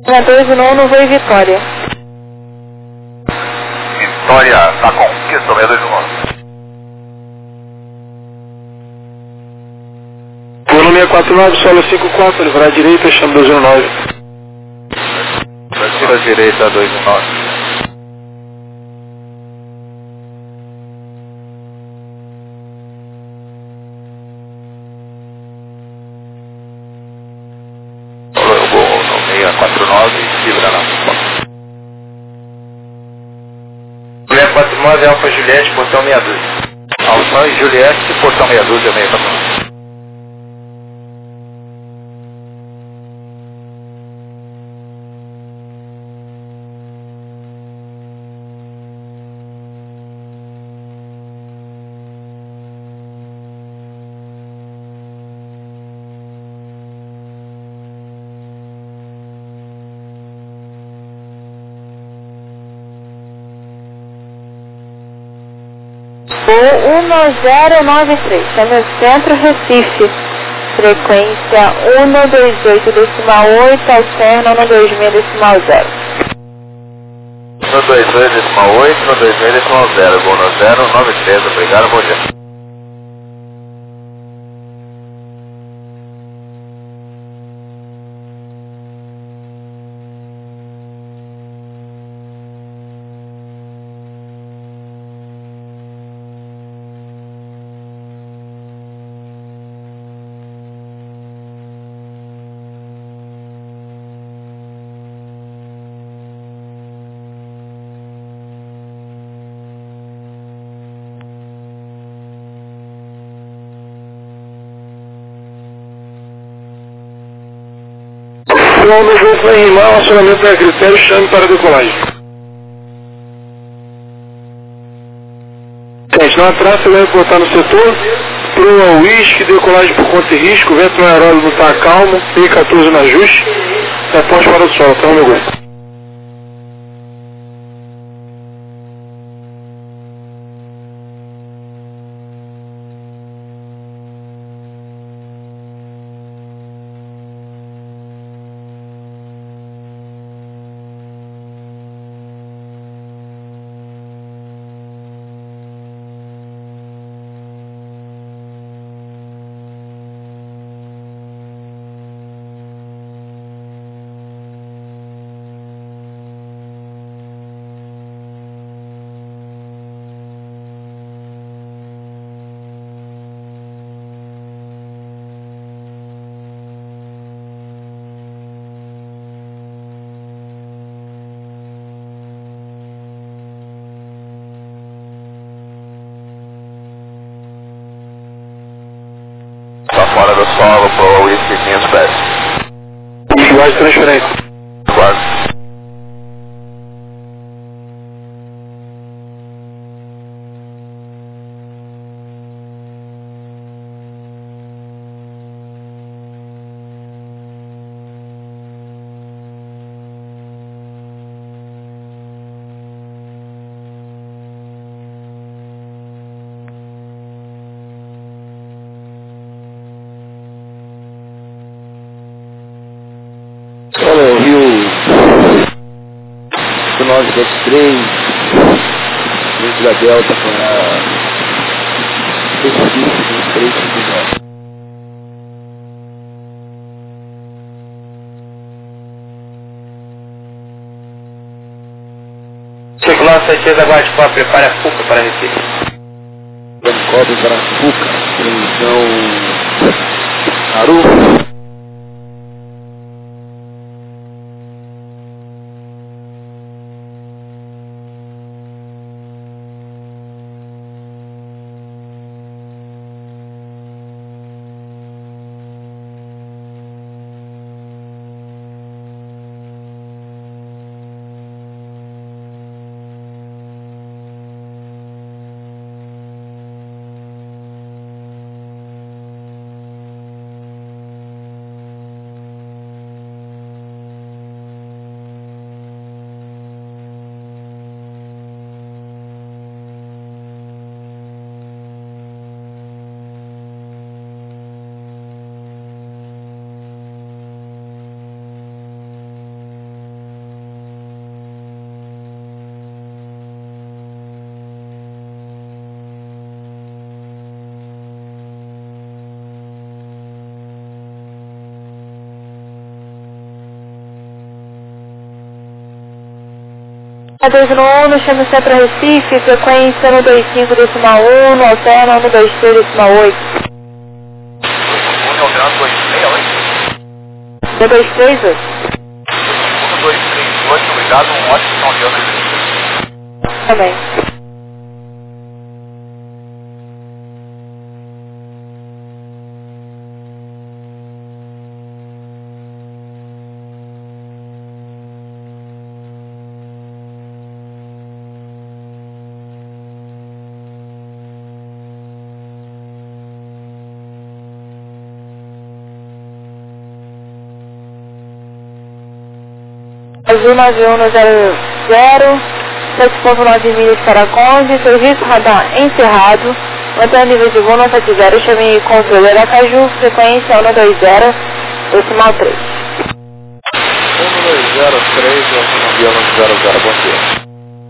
Na 2 e 9, vou em Vitória. Vitória, tá com questão 6219. Polo 649, solo 54, livrar a direita, chama 219. Tira a direita 219. Eu vou no 649 e vibra na 649, Alfa Juliette, portão 62. Alfa e Juliette, portão 62 e 649. Voo 1093, chama Centro Recife. Frequência 128,8, alterna 126,0. 122,8, 126,0, vou no 093, obrigado, bom dia. Quando o voo vai rimar, o acionamento é critério, chame para decolagem. Gente, na praça vai reportar no setor, proa uísque, decolagem por conta e risco, vento no aeródromo não está calmo, P14 no ajuste, reporte para o solo, tá, meu gosto? Tá fora do solo, proa whisky 500 pés. Linguagem de transferência. Quase. Olha, Rio 973, dentro da Delta para Recife 2359. Circular 7 da Guarda 4, prepare a Fuca para Recife. Cobre para Fuca, então Aru. A2 chama o centro Recife, frequência no 25,1, no alterna no 23,8. No alternato 268? No 238. 1238, obrigado, um ótimo final de ano. Também. Azul 9100, 7.9 milhas para Conde, serviço radar encerrado, mantendo nível de voo 170, chame controle Aracaju, frequência 120, decimal 3. 1203, autonomia 100, bom dia.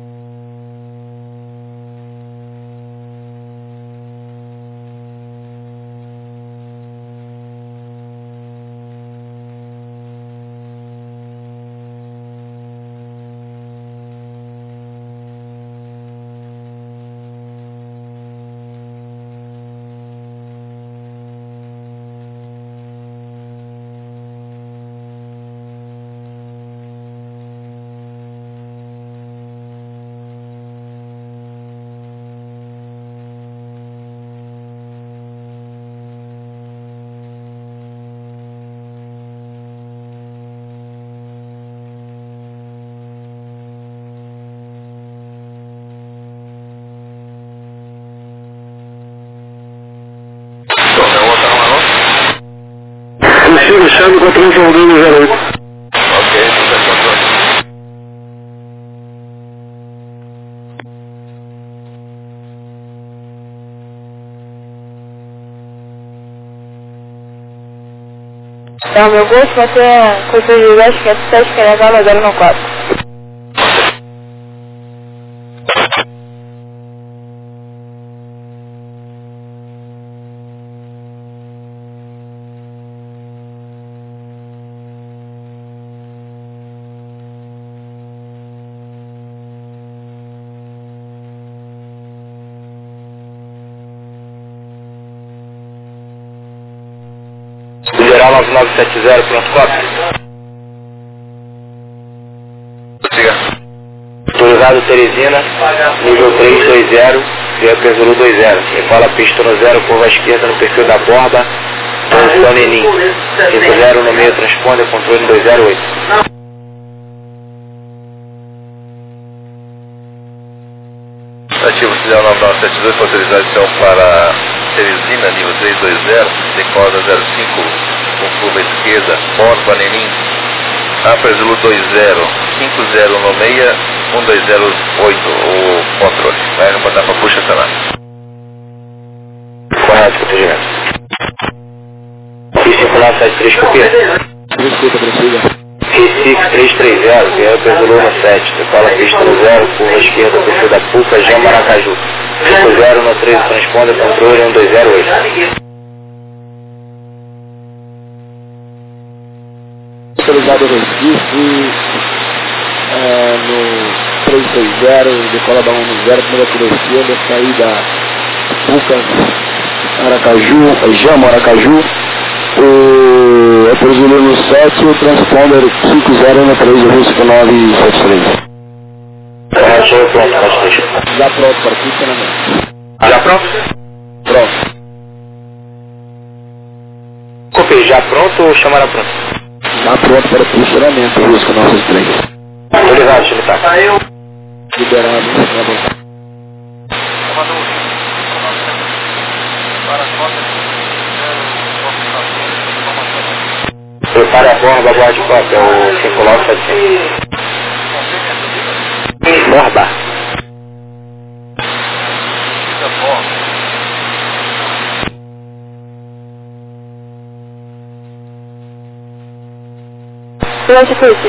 Siga chame com a transformadora no 08. Ok, tudo bem, Então, meu gosto vai ter custo de 10,507, querendo dar 094. Geral 9970, pronto, 4. siga. Autorizado Teresina, nível 320, via Pesuru 20. Fala pista no 0, curva à esquerda no perfil da borda, posição Nenim. 50 no meio, transponder, controle 208. Ativo sinal 9972, autorização para Teresina, nível 320, decola 05, com curva esquerda, borba Nenim, Apesulu 20, 50 no meia, 1208, o controle. Vai mandar para puxa celular. Correto, procedimento. Fiz 5973, copia. Desculpa, prossiga. Recife 330, via Pesulu no 7, decola pista no 0, curva à esquerda, perfil da Puca, Jama Aracaju. 50 no 13, transponder, controle 1208. Autorizado Recife, no 360, decola da 10, primeira curva esquerda, saída Puca, Aracaju, Jama Aracaju. O Apesulu no 7, o transponder 50 no 3, o risco 973. Correto, pronto, pode deixar. Já pronto para funcionamento. Já pronto? Pronto. Copia, já pronto ou chamará pronto? Já pronto para funcionamento, o risco 973. Autorizado, deixa eu botar. Liberado, tá bom. Prepare a borba, aguarde cópia, o 5975. Borba. Silêncio Felipe.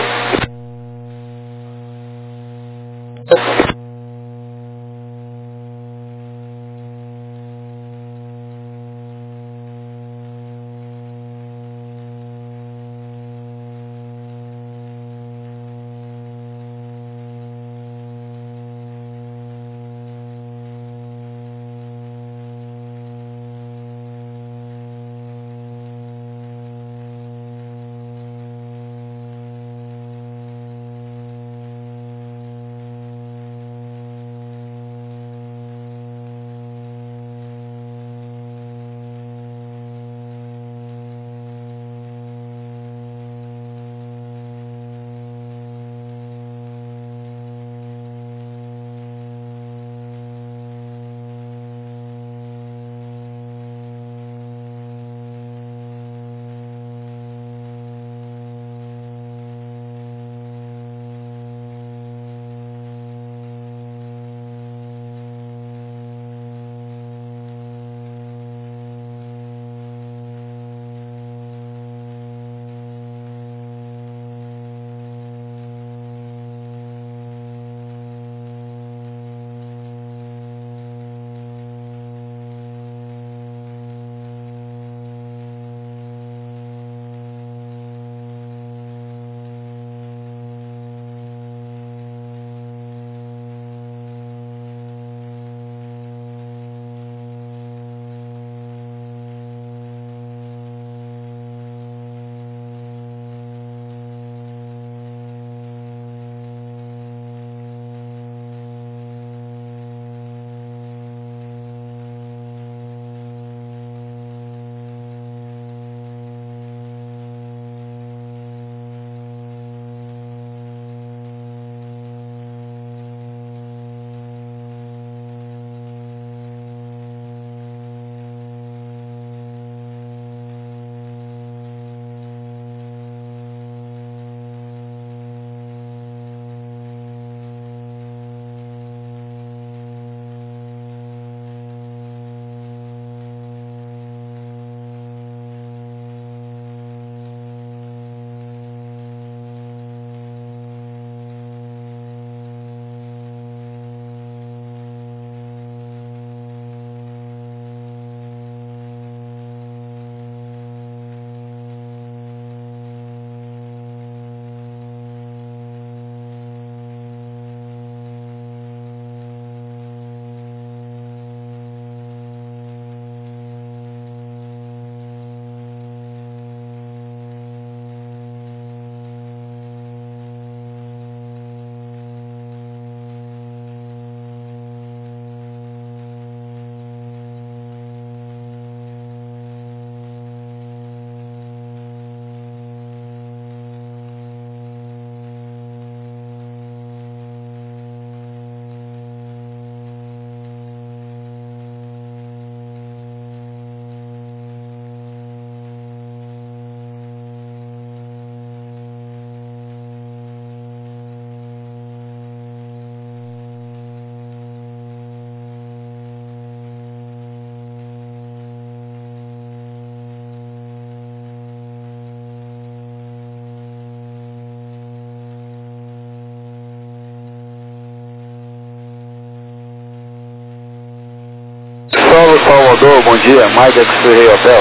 Salvador, bom dia, Mike X-Ray Hotel.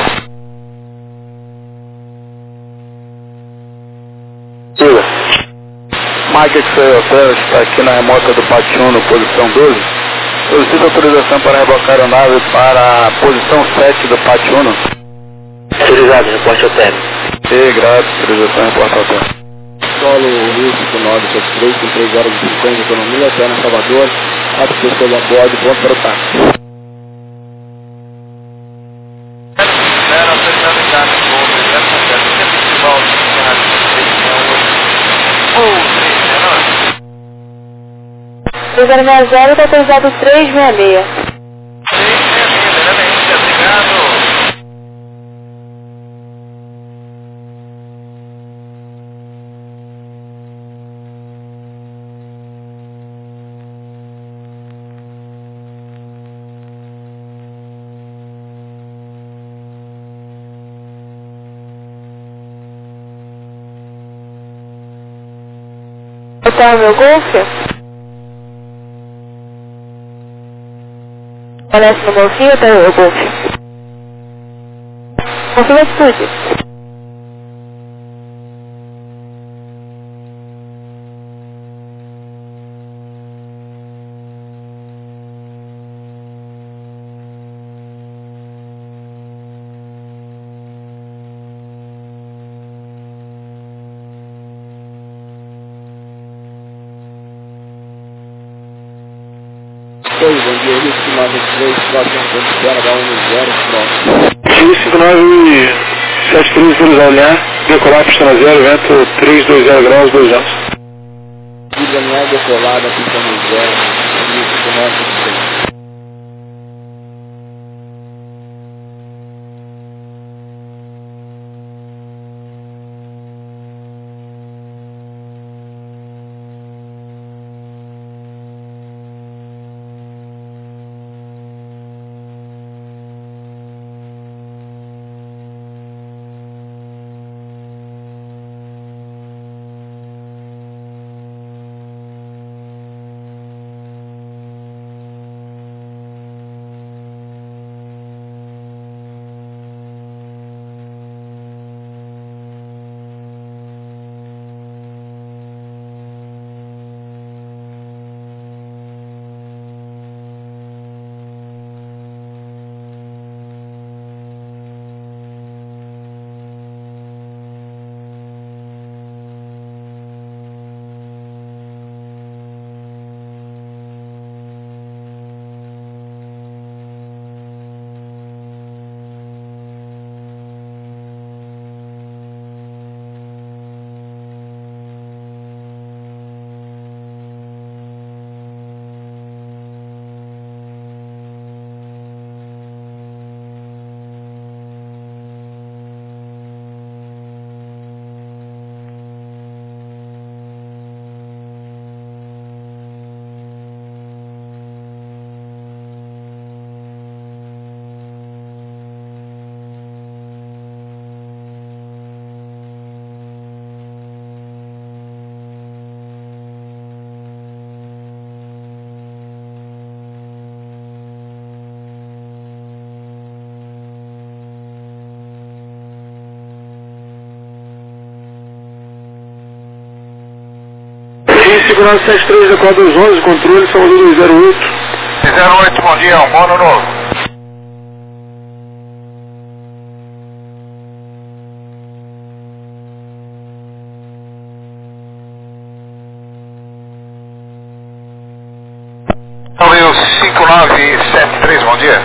Diga. Mike X-Ray Hotel está aqui na remota do Pátio 1, posição 12. Solicito autorização para rebocar a nave para a posição 7 do Pátio 1. Autorizado, reporte hotel. E grátis, autorização, reporte hotel. Solo Rio 5973, com 3 horas e 50 de economia, até na Salvador, 4 pessoas a bordo, pronto para o táxi. Cruzeiro 60 está autorizado 366. 366, beleza, obrigado. Hotel Meu Golfe? Parece no Golfinho, Hotel Meu Golfe? Confirma a atitude. Bom dia, Rio 5973, próximo ponto de espera, H10, pronto. Rio 5973, autorizado olhar, decolar, pista na 0, vento 320 graus, 2 anos. Daniel decolada, pista no 0, Rio 5973. Segurança 73, Equador 211, controle, Salvador 208. 208, bom dia, um bom ano novo. Rio 5973, bom dia.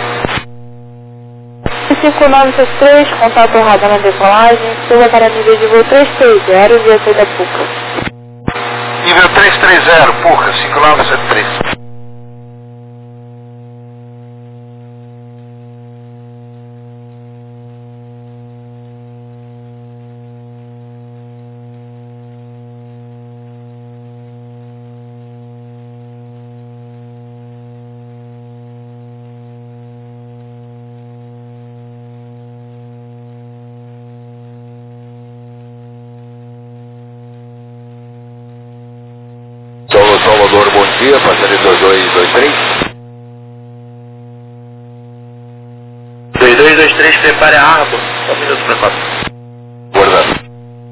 5973, contato honrado na decolagem, suba para nível de voo 330, via da PUCA. Nível 330, Puca, 5973. Salvador, bom dia, passageiro 2223. Pecuária Arbor. Só um minuto, por favor. Guardado.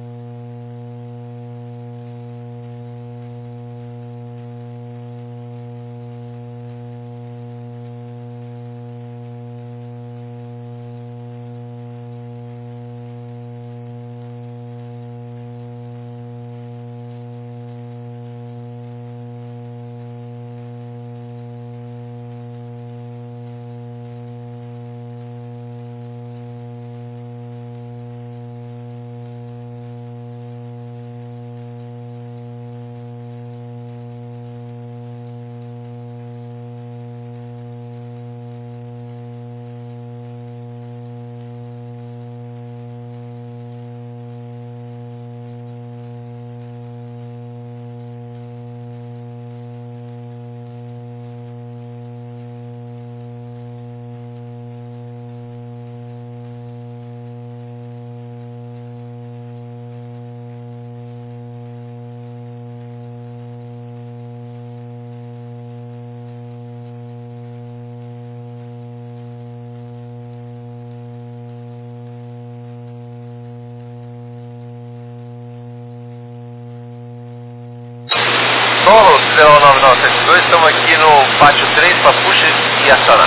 Solo 09972, estamos aqui no pátio 3, Papuxa e Açará.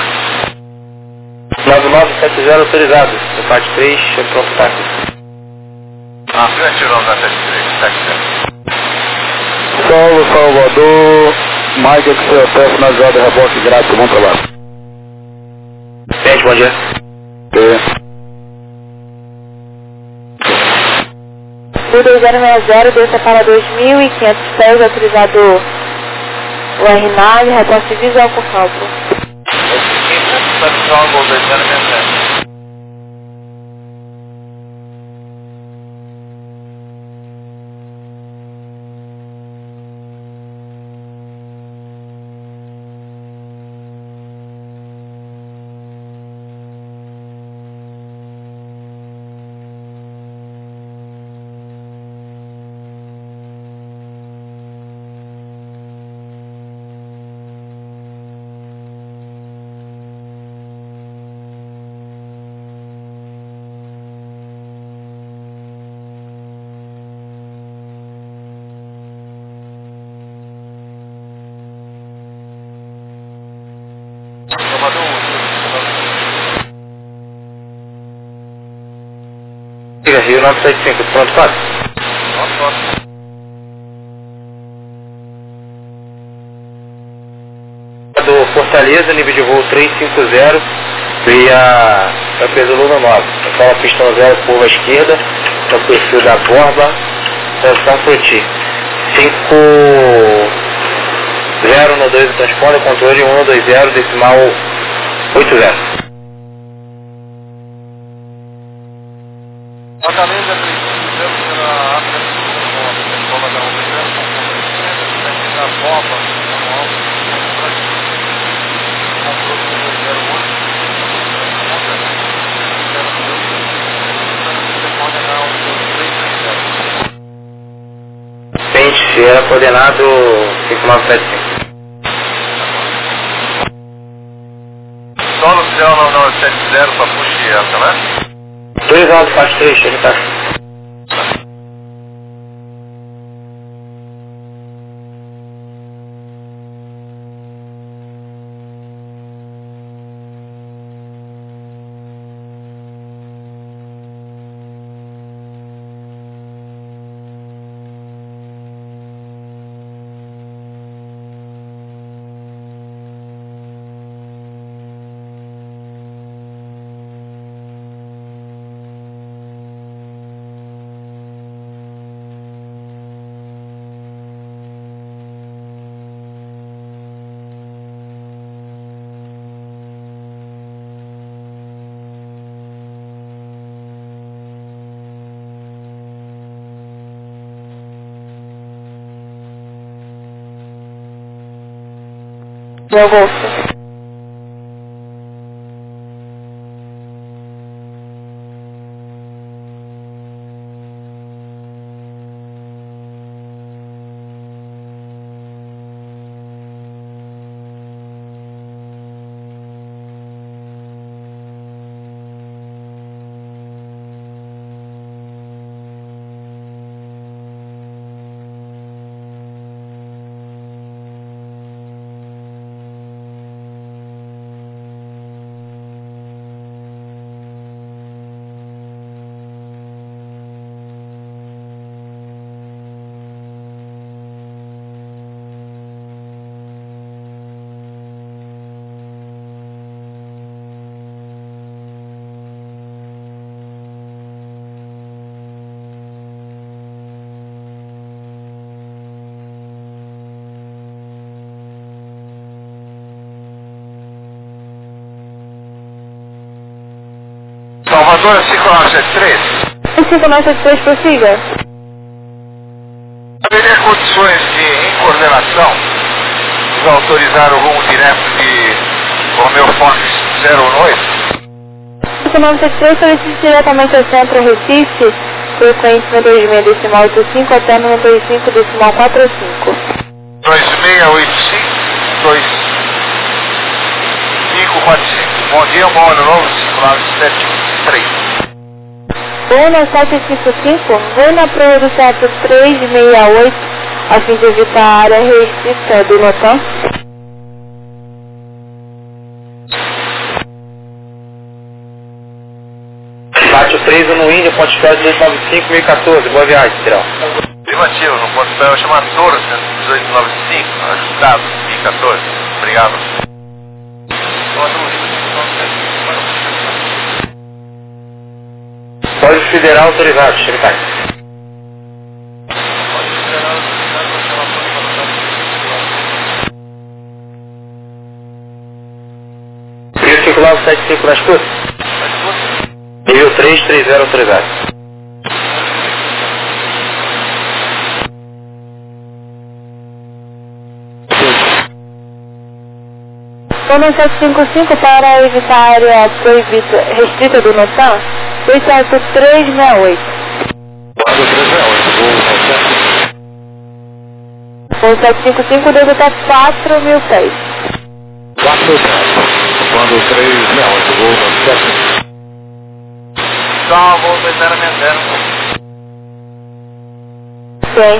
9970 autorizado. No pátio 3, pronto, táxi. Afirmativo 9973, táxi. Solo Salvador, Mike que seu até finalizado, reboque grátis, bom trabalho. Gente, bom dia. O 2060 desça para 2.500 pés, autorizado o R9, reposta visual por cálculo. Rio 975, pronto, quase. Do Fortaleza, nível de voo 350, via Campesa Lula 9. Escola pistão 0, curva esquerda, no perfil da borba, São Fruti. 50 no 2 do transponder, controle 120, decimal 80. Fortaleza 350, pela África do Escola da Universidade, da Boba, manual, Pente, era coordenado 5975. Solo 09970, Papuxa e Açará. 2 alto, faixa 3, ele tá. Meu Golfo. Agora 5973. 5973, prossiga. Haveria condições de, em coordenação, nos autorizar o rumo direto de Romeo Fox 018? 5973 solicite diretamente ao centro Recife, frequência 96 decimal 85 até 95 decimal 45. 2685-2545. Bom dia, bom ano novo, 5973. Vou na 755, vou na prova do teto 368, a fim de evitar a área restrita do Notan. Pátio 3 no Índia, Ponte Espera 1895, 1014. Boa viagem, Cirão. Afirmativo, no ponto espera chamar Toro 1895, ajustado, 1014. Obrigado. Código Federal autorizado, Xerecai. Nível 5975 na escuta. Nível 330 autorizado. Vou na 755 para evitar a área proibida, restrita do Notan, foi teto 368. Vou 755 deve estar 4.000 pés. 4 quando 368, vou no 7. Então, vou 2060. Sim.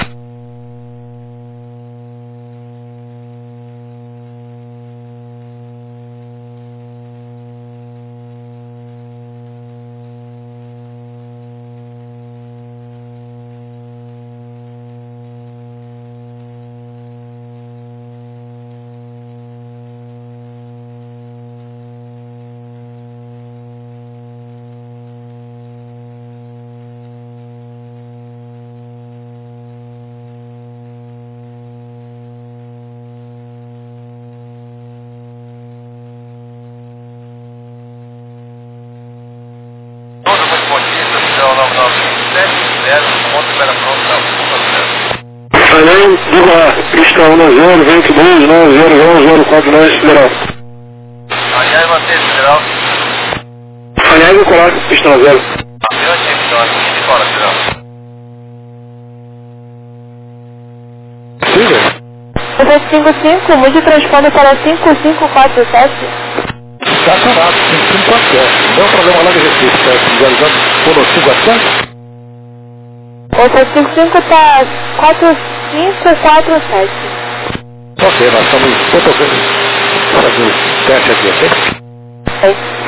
Além, diga lá, pista 10, vento 2901049 Federal. Aliás, mantém Federal. Aliás, vou colar, pista 0. Eu achei que não, aqui de fora, Federal. Siga. 755, mude o transponder para 5547. Estacionado, 5547. Não é um problema lá de Recife, tá visualizando por 547? O 755 está 4547. Ok, nós estamos fazendo teste aqui, ok? É.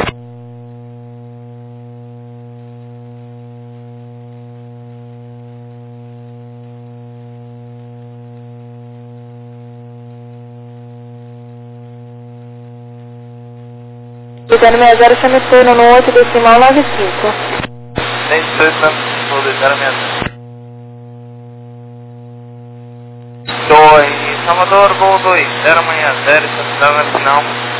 Ligando 60, chame turno no 8 decimal 95. Nem 18 anos, vou deixar a minha. Salvador, voo 2, 0 amanhã, 0, estação final.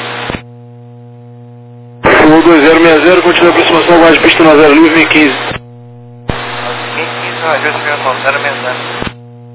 Voo 2060, continua a aproximação, mais pista na 0 livre, 1015. 1015, não, ajuste meu irmão, 0 amanhã, 0.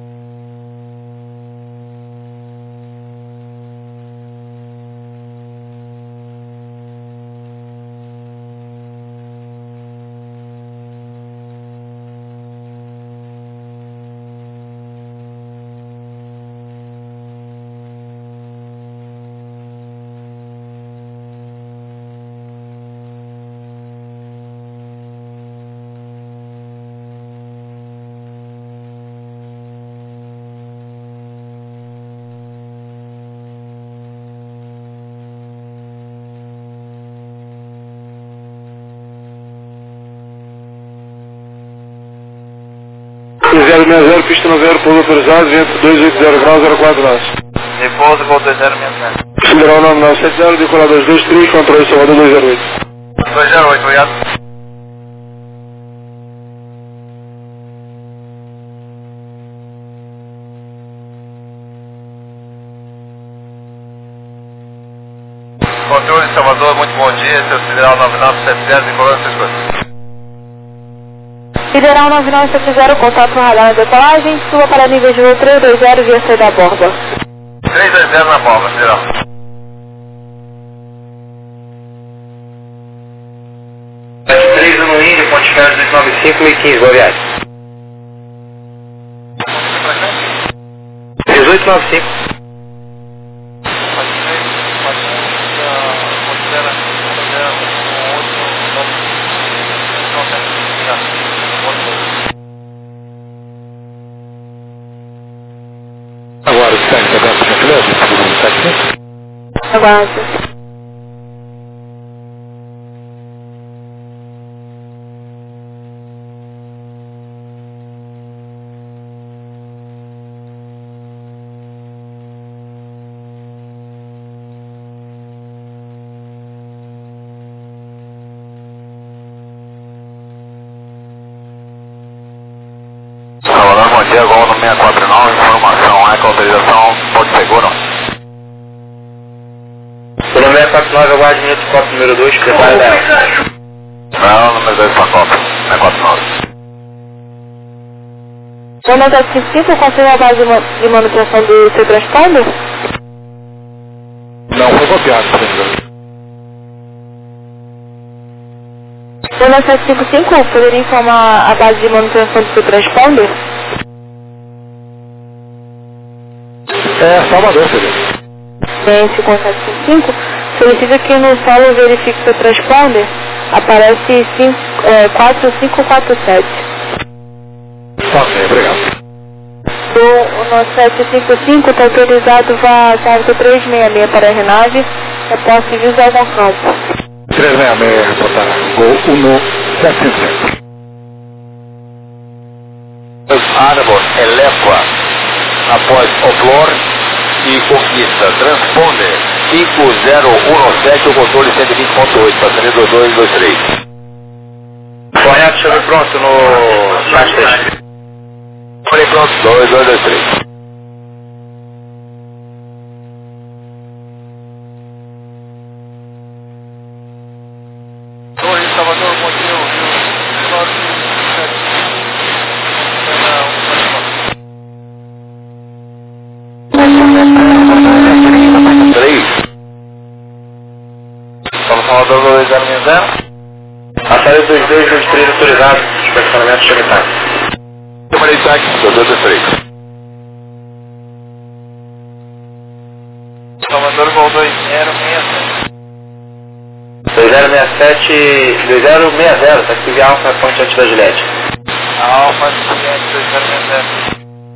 Zero 60, pista na 0, pouso autorizado, vento 280 graus, 04 graus. Repouso, voo 2060. Federal 9970, decolar 223, controle Salvador 208. 208, obrigado. Controle Salvador, muito bom dia, esse é o Federal 9970, decolando essas coisas. Federal 9970, contato com radar na decolagem, suba para nível de voo 320 via saída da borba. 320 na borba, Federal. S3 no Índio, Ponte Ferro 295, 1015, boa viagem. 1895. Agora, o técnico da gentileza, segundo técnico. Aguarde. Salvador, bom dia, Gol no 649, informação, com autorização, ponto seguro. Pelo 649, aguarde minuto copo número 2, prepare da EL. Não, número 2 para copa, 649. Zona 755, confirma a base de manutenção do seu transponder? Não foi copiado, senhor. Zona 755, poderia informar a base de manutenção do seu transponder? É Salvador, senhor. Esse com 755, solicita que no solo verifique seu transponder, aparece 4547. Ok, obrigado. O nosso 755 está autorizado vá carga 366 para a aeronave, posse de usar algum campo. 366, reportar. Gol 1755. Árvore, eleva, após Oplor e conquista, transponder 5017, o controle 120.8, para 32223. Correto, chame pronto no Caixa. Olhe pronto, 2223. Oi, Salvador, bom dia, Salvador 2060. Aparelho 2223 autorizado, estacionamento chamitário. Número de táxi, 2223. Salvador, Gol 2067. 2060, tá aqui Alfa, ponte antes da Gillette. Alfa, Gillette 2060.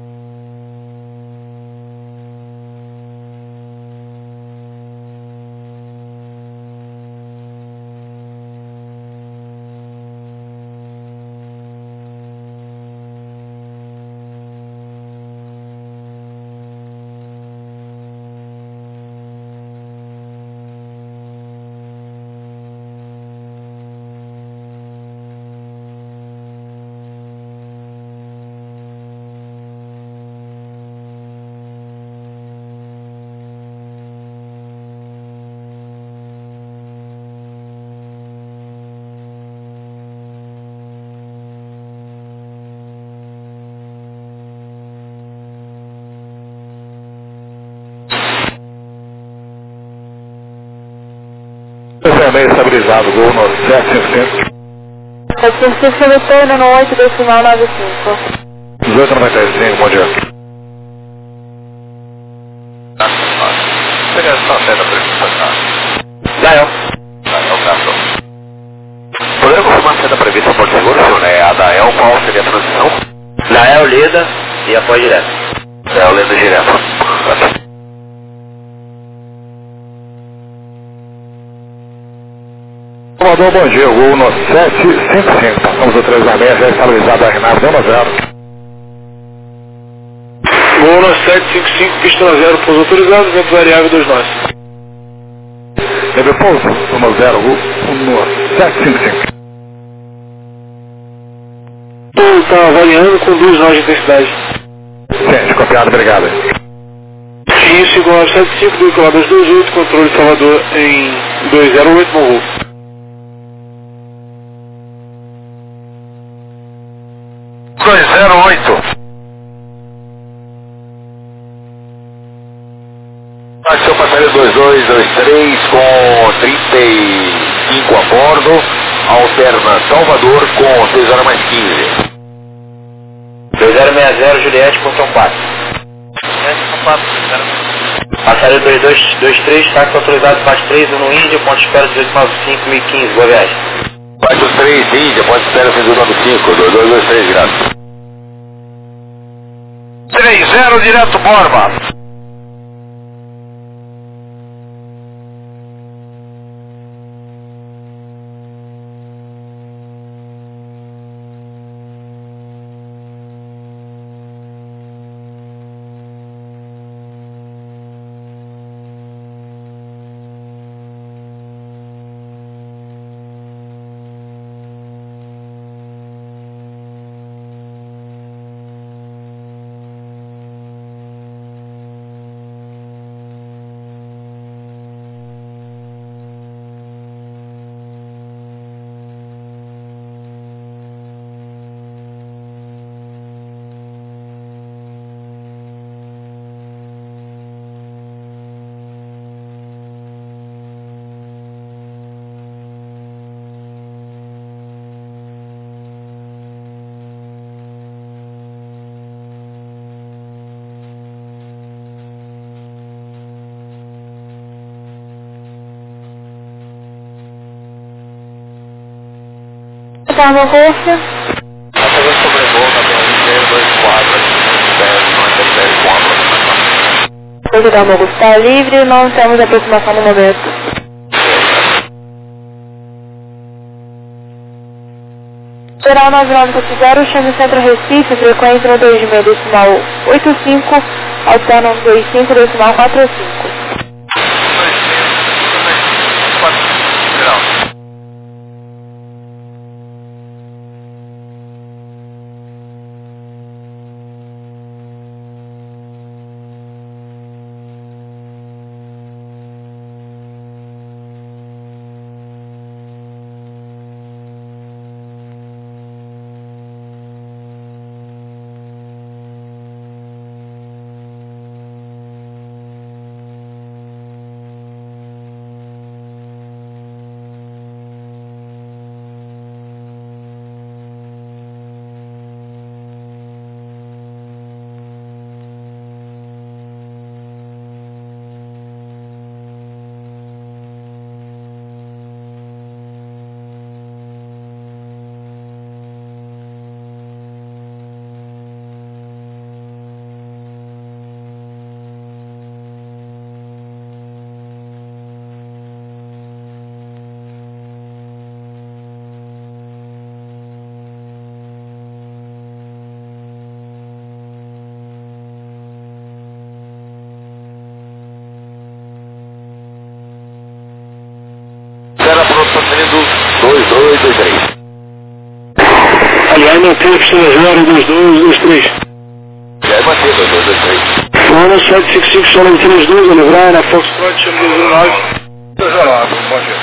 Meio estabilizado, Gol no 755. 755 retorno no 8 decimal 95. 1895, bom dia. Seria só seta para ele passar. Dael. Poderia confirmar a seta prevista por seguro, senhor? É a da EL, qual seria a transição? Dael, Leda e após direto. É o Leda direto. Salvador, bom dia, Gol no 755. Passamos o 366, já estabilizado a aeronave, deu 0. Gol no 755, pista 0, pouso autorizado, vento variável 2 nós. Teve pouso, toma 0, Gol no 755. Está avaliando com 2 nós de intensidade. Gente, copiado, obrigado. Isso igual a 75, decolar 228, controle Salvador em 208, bom voo. Seu passageiro 2223 com 35 a bordo, alterna Salvador com 6 horas mais 15. 2060 Juliette, Portão 4. Passageiro 2223, táxi autorizado, parte 3, no Índia, ponto de espera 1895, 1015, boa viagem. Parte 3, Índia, ponto de espera 1895, 2223, graças. 30 direto, Borba. Tá no Rússia. Passageiro sobrevoo na BR-024, 1097 com aproximação. Hoje da Mogo está livre, não temos aproximação no momento. Geral 9970, chame Centro Recife, frequência no 2,5 decimal 85, alterna no 25 decimal 45. Passageiro 2223. Aliás, manteve pista 02223. Já é mantido, 2223. Fora 755, solo 32, livrar na Foxtrot, chama 209. 209, bom dia.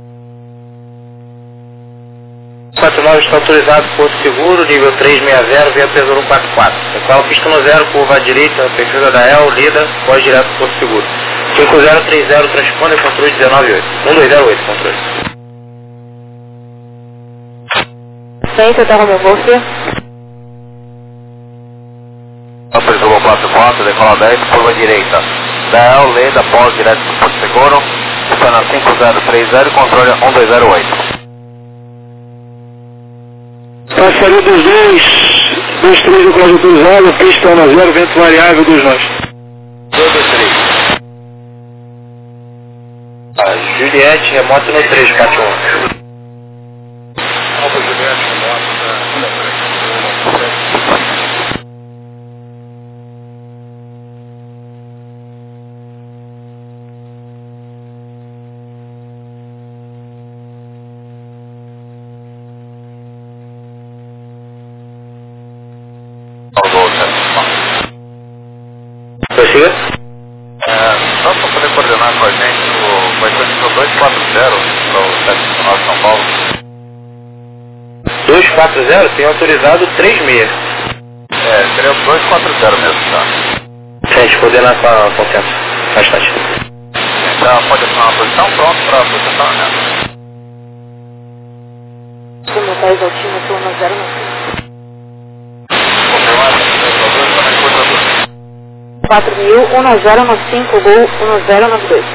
49 está autorizado, Porto Seguro, nível 360, via Tesouro 144. Sequela pista no 0, curva à direita, perfil da El, Lida, pós direto Porto Seguro. 5030, transponder, controle 198. 1208, controle. Sim, você tá como você? Presumo 44, decola 10, curva direita. Da El, Lida, pós direto Porto Seguro. Está na 5030, controle 1208. Passaria 23 do código autorizado, pista na 0, vento variável dos nós. 223. Juliette, remoto no 3, parte 1. Alfa Juliette, remoto no 3. Prossiga. 240 tem autorizado 36. Seria o 240 mesmo, tá? Gente, coordenação consenso. Bastante. Então pode assinar uma posição, pronto para processar, né? Simultâneos altímetro 109. Confirmado, 4.01095, gol 1092.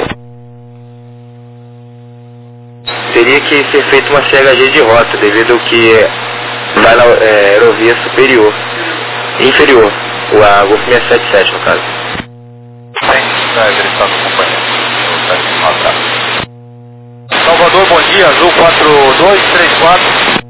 Teria que ser feita uma CHG de rota, devido ao que vai na aerovia superior, inferior, a Golf 677 no caso. Sim, vai verificar com o companheiro. Salvador, bom dia, Azul 4234.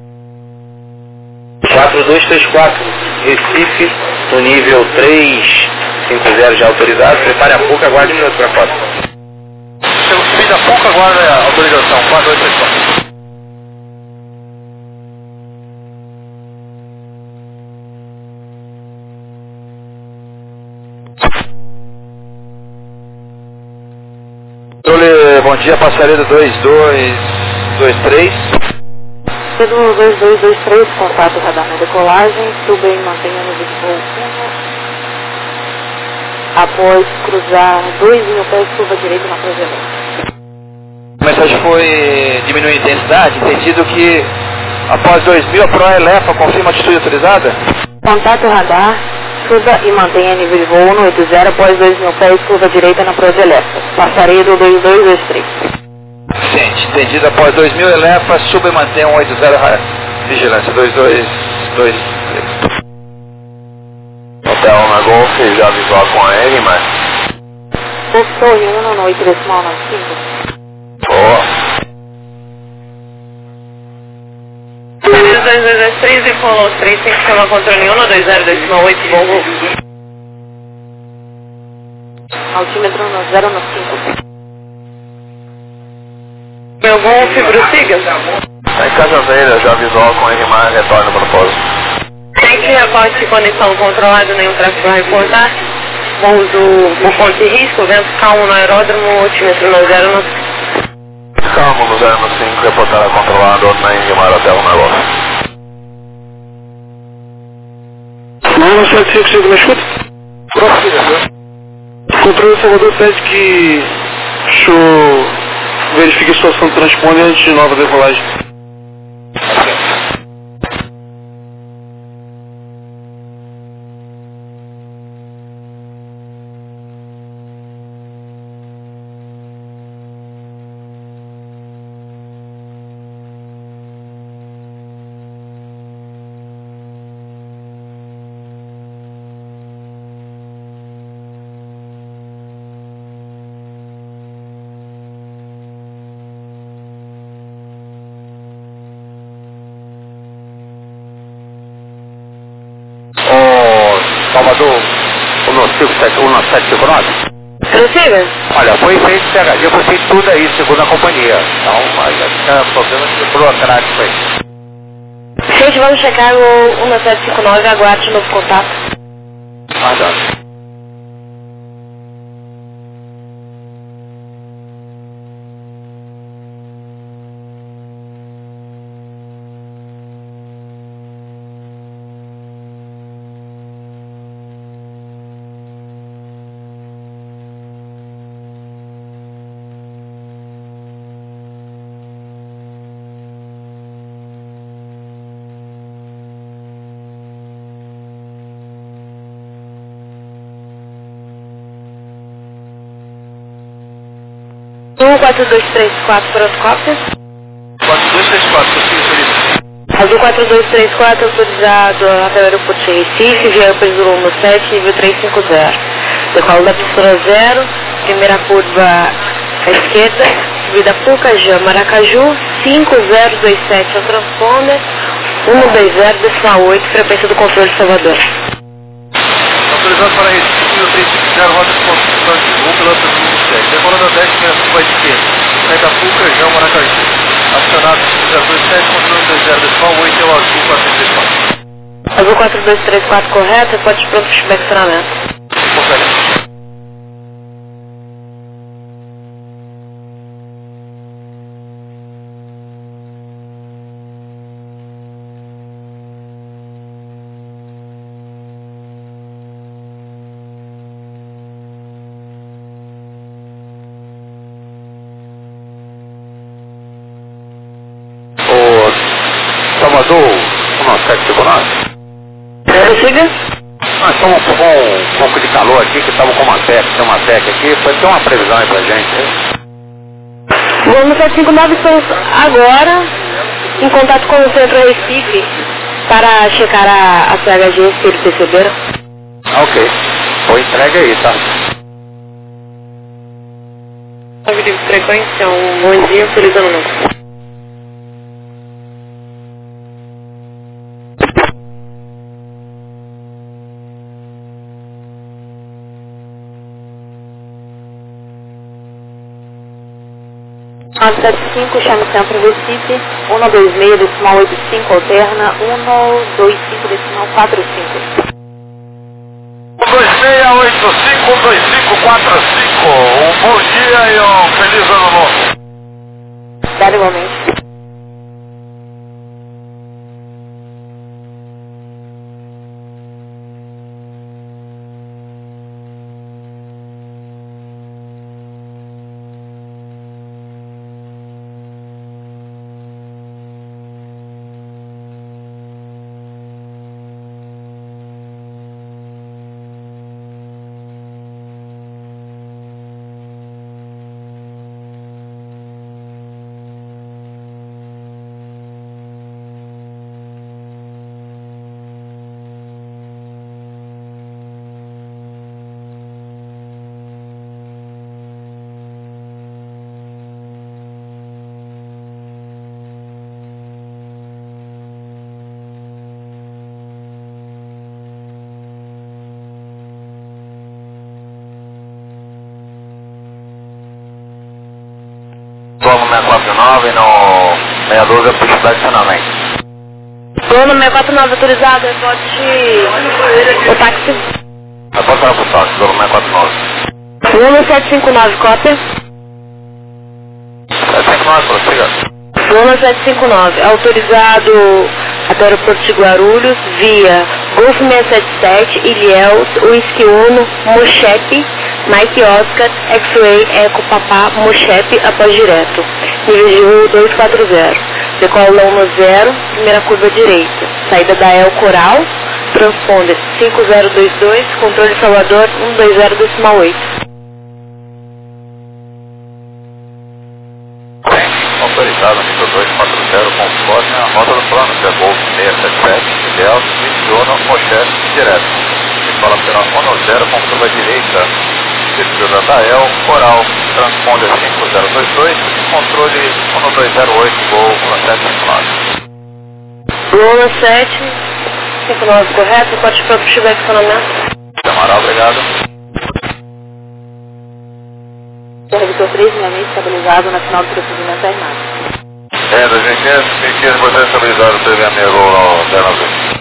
4234, Recife, no nível 350 já autorizado, prepare a pouco, aguarde um minuto para a foto. Subida a pouco, aguarda a autorização, 4234. Bom dia, passaredo 2223. Pedro 2223, contato radar na decolagem, suba e mantenha no voo 1. Após cruzar 2.000 pés, curva direita na projeção. A mensagem foi diminuir a intensidade, entendido que após 2000 a Pro Elefa confirma a atitude autorizada? Contato radar, suba e mantenha nível de voo 180 após 2.000 pés, curva direita na Proselesta. Passaredo 2223. Ciente, entendido. Após 2000 Elefa, suba e mantenha 180 vigilância 2223. Hotel na Golf, já visual com a N, mas... Torre 1 no 8395. Boa. 2223 e follow 3, tem que chamar controle 1 no 20258, bom voo. Altímetro no 095. Meu Golf, prossiga. Tá em Cajazeira, já visual com R+, retorno para o pouso. Tem que reporte de conexão controlada, nenhum tráfego a reportar. Pouso por ponto de risco, vento calmo no aeródromo, altímetro no 095. Calmo no 095, reportar a controlado na Ingmar Hotel na Golf. Não, 755, me escuta? Prossiga, viu? Controle Salvador pede que o senhor verifique a situação do transponder antes de nova decolagem. Salvador, 1759? Prossiga. Olha, foi feito CHG, foi feito tudo aí, segundo a companhia. Então, mas é problema de burocrático aí. Gente, vamos checar o 1759, aguarde novo contato. Aguarde. Um 4234, pronto, cópia. 4234, consigo, Felipe. Azul 4234, autorizado até o aeroporto de Recife, via Peso 17, nível 350. Decolo da pista 0, primeira curva à esquerda, subida Pucajã, Maracaju, 5027 ao transponder, 120,8, frequência do controle de Salvador. Autorizado para Recife, 350, rota de construção de voo pela 27. Decolando a 10, primeira curva à esquerda. Saída Pucajã, Maracaju. Acionado 027, controle 20,8 é o Azul 434. Azul 4234 correto, pode pronto para o estacionamento. Conferência. com nós? Siga. Nós estamos com um pouco de calor aqui, que estamos com uma seca, tem uma seca aqui, pode ter uma previsão aí pra gente, hein? Voo no 759 estamos agora em contato com o Centro Recife para checar a CHG, se eles receberam. Ok. Foi entregue aí, tá? Aviso de frequência, um bom dia, feliz ano novo. Nove 75, chame Centro Recife, 126, decimal 85, alterna, 125, decimal 45. 26852545. Um bom dia e um feliz ano novo. Dá igualmente. Vamos no 649 e no 62 eu puxo adicionalmente. Voo no 649 autorizado, pode o táxi. Eu posso falar pro táxi, vamos no 649. Voo no 759, cópia. 759, prossiga. Voo no 759, autorizado até o aeroporto de Guarulhos, via Golf 677, Ilhéus, Whisky Uno, Mochepe, Mike Oscar, X-Ray, Eco Papá, Mochepe, após direto. Nível de voo 240. Decola 10, primeira curva direita. Saída da El Coral, transponder 5022, controle Salvador 120 decimal 8. Autorizado, nível 240, conforme a nota do plano, que é Golf 677, Ilhéus, Whisky Uno, Mochepe, direto. Decola pela 10, com curva direita. Descida da El Coral, transponder 5022, controle 1208, voo 759. Voo 759, correto? Pode para o estacionamento. Amaral, obrigado. Revisor 366, estabilizado na final do procedimento armado. 2015, você estabilizado, teve amigo no 09.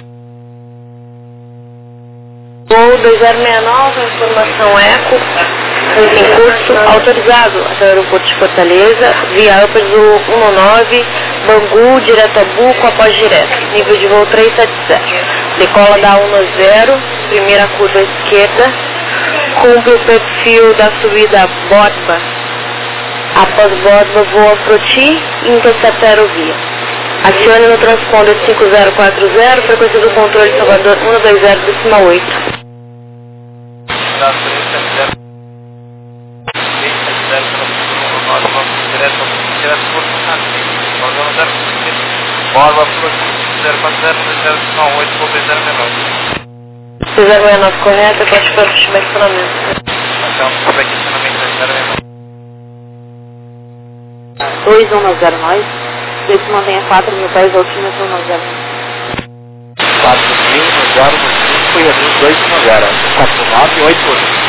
Voo 2069, informação ECO, em curso, autorizado até o aeroporto de Fortaleza, via Upper do 19, Bangu, direto a Buco, após direto, nível de voo 377. Decola da 10, primeira curva esquerda, cumpre o perfil da subida Borba. Após Borba, voa Froti e intercepta a aerovia. Acione no transponder 5040, frequência do controle Salvador 120 decimal 8. Borba, Froti, 040, 069 correto, pode para o estacionamento. Então, por aqui, estacionamento 2110 nós, esse mantenha 4.000 pés, altímetro 110. 4.000 no 0 no 5 e ali 2 no 0. 4988.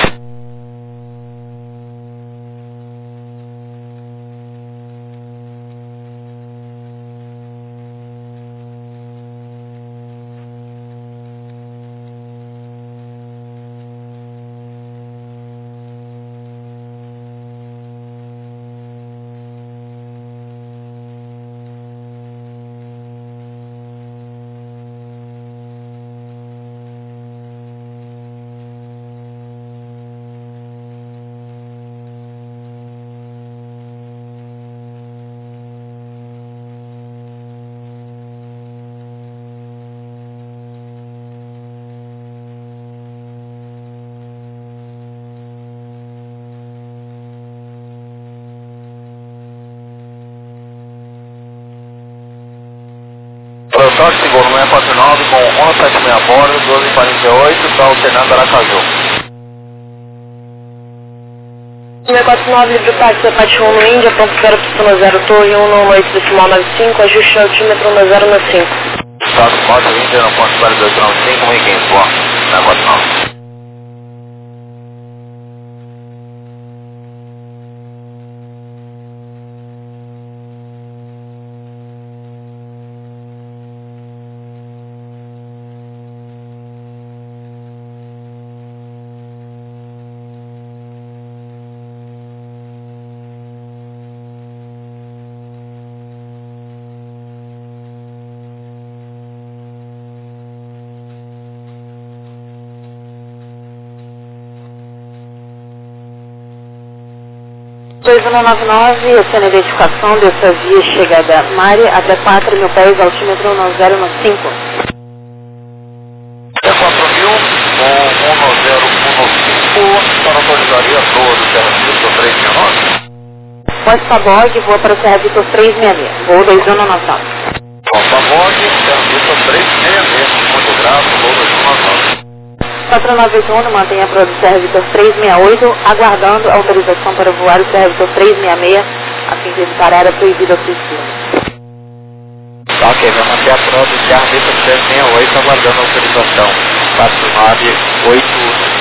649 com 176 a bordo, 1248, está alternando Aracaju. 649, livre táxi, Apache 1 no Índia, ponto 0, pistona 0, torre 1 no 8 decimal 95, ajuste altímetro 1095. Estado Moto Índia no ponto 4895, 1500, boa, 649. Dois 199, essa é a identificação dessa via chegada Mari até 4 mil pés, altímetro 1095. É 4.000 com 1015, para autorizaria toda do Serra Vitor 369. Costa Borg, voa para o Serra Vitor 366, voo 2199. Costa Borg, Serra Vitor 366, muito grato, voo 2199. 4981, mantenha a prova do Serra Vitor 368, aguardando a autorização para voar o Serra Vitor 366, a fim de evitar a área proibida ao sistema. Ok, vamos manter a prova do Serra Vitor 368, aguardando a autorização. 4981.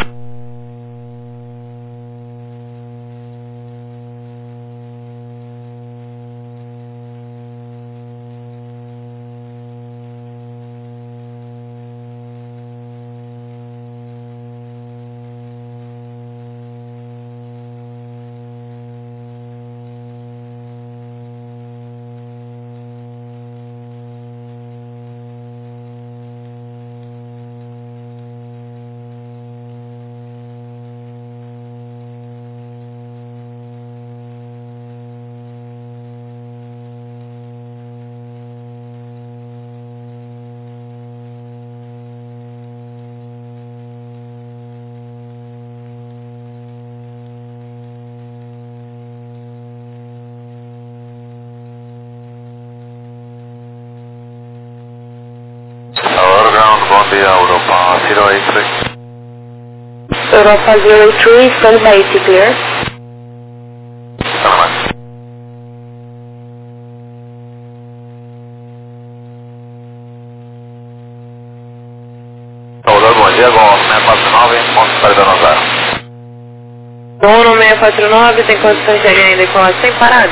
Bom dia, Europa 083. Europa 03, stand by AC clear. Salvador, bom dia, com 649, ponto para Donozaro. Bom, no 649, tem condições de ainda e com a sem parada?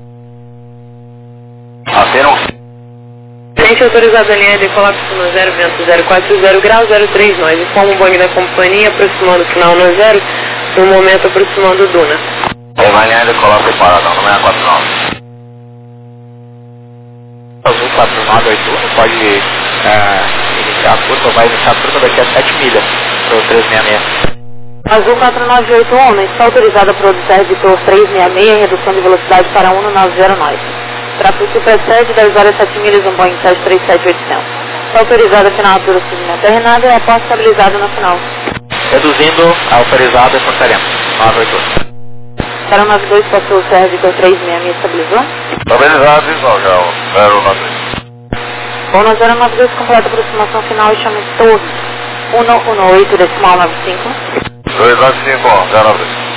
Afirmo. Frente autorizada a linha de colapso no 0, vento 040 grau 03 nós. Informa o Boeing da companhia, aproximando o final no 0, no momento aproximando o Duna. Evangelho de colapso parada, no 649. Azul 4981 pode iniciar a curva, vai iniciar a curva daqui a 7 milhas para o 366. Azul 4981, está autorizada para o Serra Vitor 366, redução de velocidade para 190 nós. Tráfego que precede 10 horas 7 milhas, um Boeing 737-800. Está autorizada a final a procedimento terminado e a porta estabilizada no final. Reduzindo a autorizada e portaremos. 982. 092 passou o Serra Vitor 366, estabilizou? Estabilizado, visual já, o 093. Bom, no 092, completa a aproximação final e chama todos 118 decimal 95. 295, 093.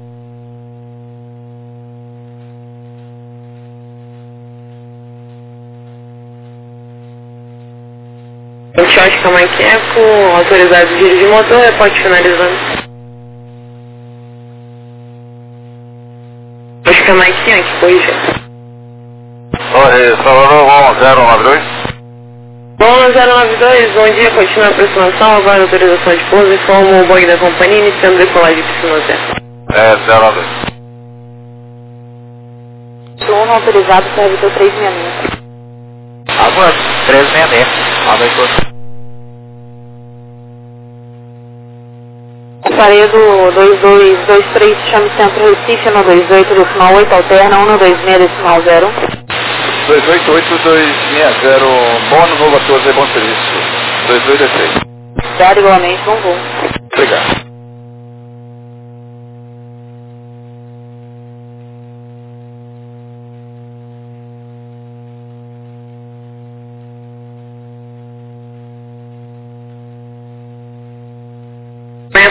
Short Camaqueco, autorizado de giro de motor, pode finalizando. Short Camaqueco, que corrija. Oi, Salvador, bom, 092. Bom, no 092, bom dia, continua a aproximação, agora autorização de pouso, informa o Boeing da companhia, iniciando decolagem de cima 0. 092. 1 autorizado, Serra Vitor 366. Aguardo, 366. 982. Paredo 2223, chame Centro Recife, 128 decimal 8, alterna 126 decimal 0. 288260, bônus, novo 14, bom serviço. 2216. Zero igualmente, bom voo. Obrigado.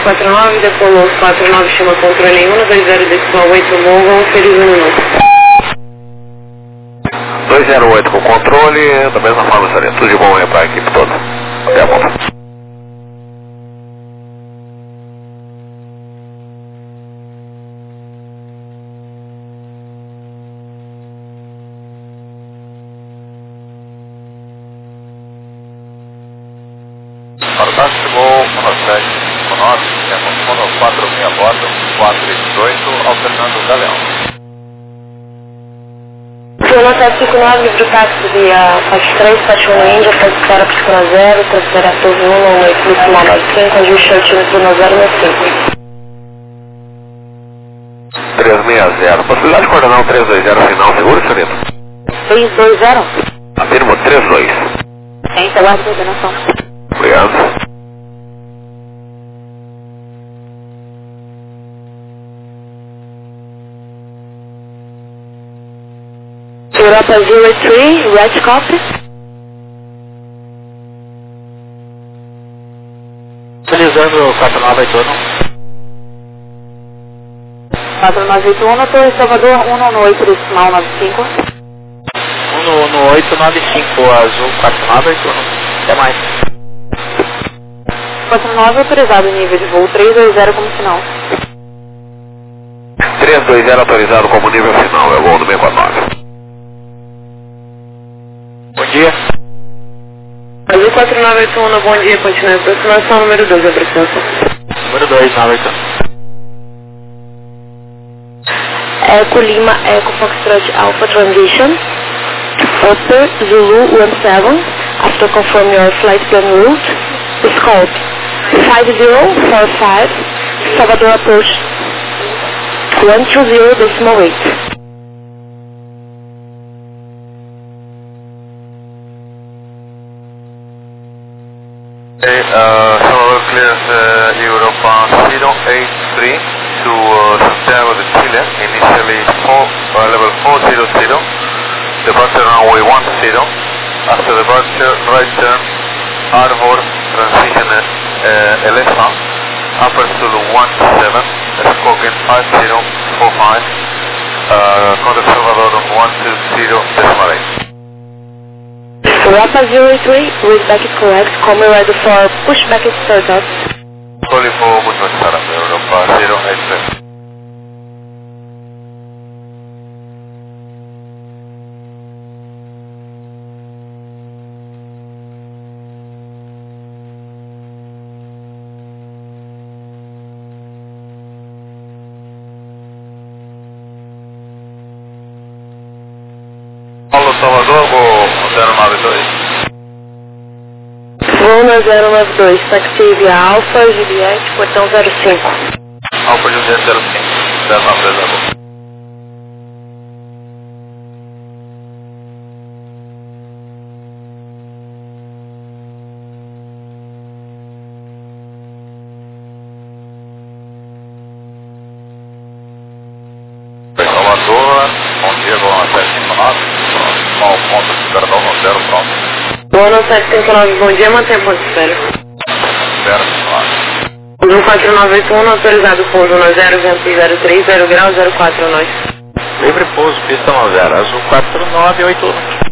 249, decolou 49, chama controle 120 Mongo, feliz ano novo. 208 com controle, da mesma forma, Sargento. Tudo de bom aí para a equipe toda. Até a volta. Chegou 1759, temos 46 a bordo, 418, alternando o Galeão. Zona 759, livro táxi via faixa 3, faixa 1 Índia, Fora Piscina 0, Transferência 1, Eclipse 95, ajuste altímetro 9065. 360, possibilidade de coordenar um 320 final, seguro, senhorita? 320? Afirmo 32. Tem, aguardo a coordenação. Obrigado. Europa 03, red copy. Utilizando 4981. 4981, Torre Salvador 118, decimal 95. 11895, azul 4981. Até mais. 49 autorizado, nível de voo 320 como sinal. 320 autorizado como nível final, é o voo do 649. Bom dia. Azul 4981, bom dia, continua a aproximação, número 2, aproximação. Número 2, 981. Eco Lima, Eco Foxtrot Alpha Transition. Upper Zulu 17, after confirm your flight plan route, Scope 5045, Salvador approach 120 decimal 8. Salvador clears Europa 083 to Santiago de Chile, initially level 400, departure runway 10, after departure right turn, Arbor, transition Elesa, upper Zulu 17, Skoken 5045, contact Salvador 120.8. Europa 083, read is correct, coming ready for pushback at start. Calling for Buenos Aires, Europa 083. Paulo Salvador, voo 092. Voo na 092, taxi via Alfa, Juliette, portão 05. Alfa Juliette 05, 093. Salvador, bom dia, voo na 759, mal ponto de perdão no 0 pronto. Voo na 759, bom dia, mantenha ponto de espera. 059. 14981, autorizado pouso na 0, 030 grau, 04 nós. Livre pouso, pista 90, azul 4981.